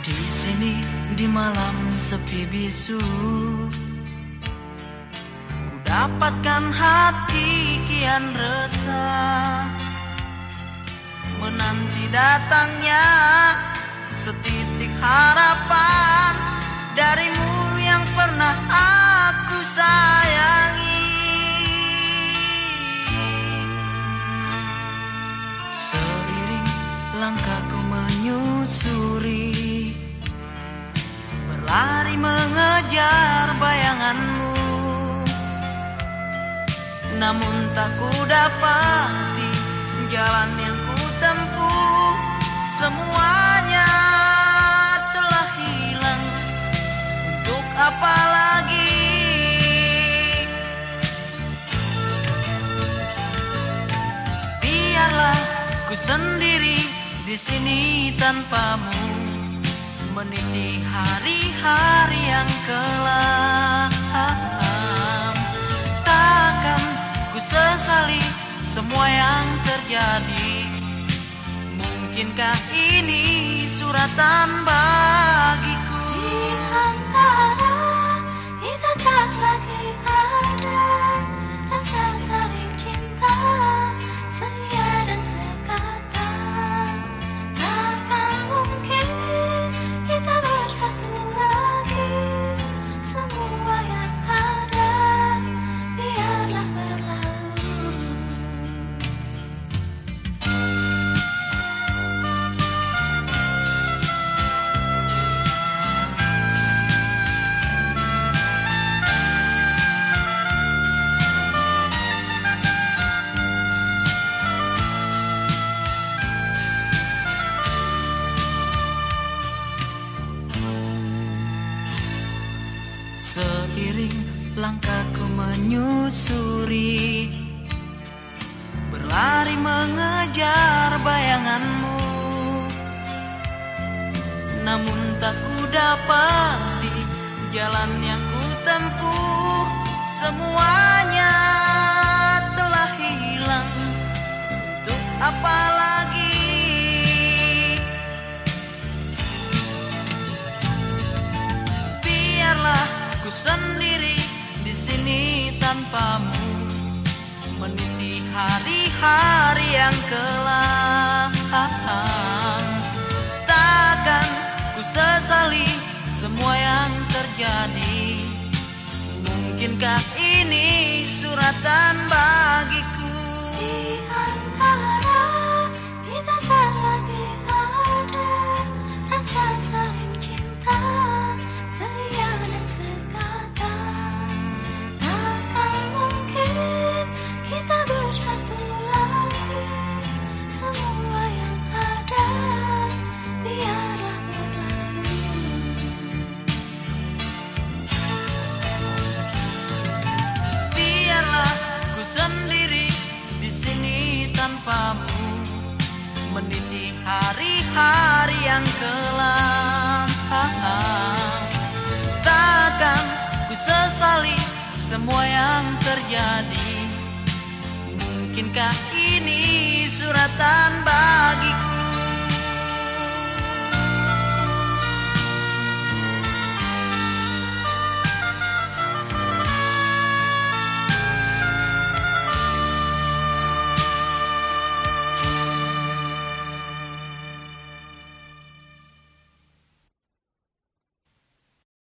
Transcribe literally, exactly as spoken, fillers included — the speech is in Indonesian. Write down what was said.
Di sini di malam sepi bisu, ku dapatkan hati kian resah, menanti datangnya setitik harapan darimu yang pernah aku sayangi. Seiring langkahku menyusuri, berlari mengejar bayanganmu, namun tak ku dapati jalan yang ku tempuh. Semuanya telah hilang, untuk apa lagi? Biarlah ku sendiri di sini tanpamu, meniti hari-hari yang kelam. Takkan ku sesali semua yang terjadi. Mungkinkah ini suratan bagiku? Di antara kita tak lagi ada rasa saling cinta, setia dan sekata. Takkan mungkin kita bersatu lagi. Semua yang ada biarlah berlalu. Seiring langkahku menyusuri, berlari mengejar bayanganmu, namun tak ku dapati jalan yang ku tempuh. Semuanya telah hilang, untuk apa lagi? Biarlah ku sendiri di sini tanpamu, meniti hari-hari yang kelam. Takkan ku sesali semua yang terjadi. Mungkinkah ini suratan bagiku? Di antara kita tak lagi ada rasa saling cinta, setia dan sekata. Takkan mungkin kita bersatu lagi. Semua yang ada biarlah berlalu. Biarlah ku sendiri di sini tanpamu, meniti hari-hari yang kelam. Takkan ku sesali semua yang terjadi. Mungkinkah ini suratan bagi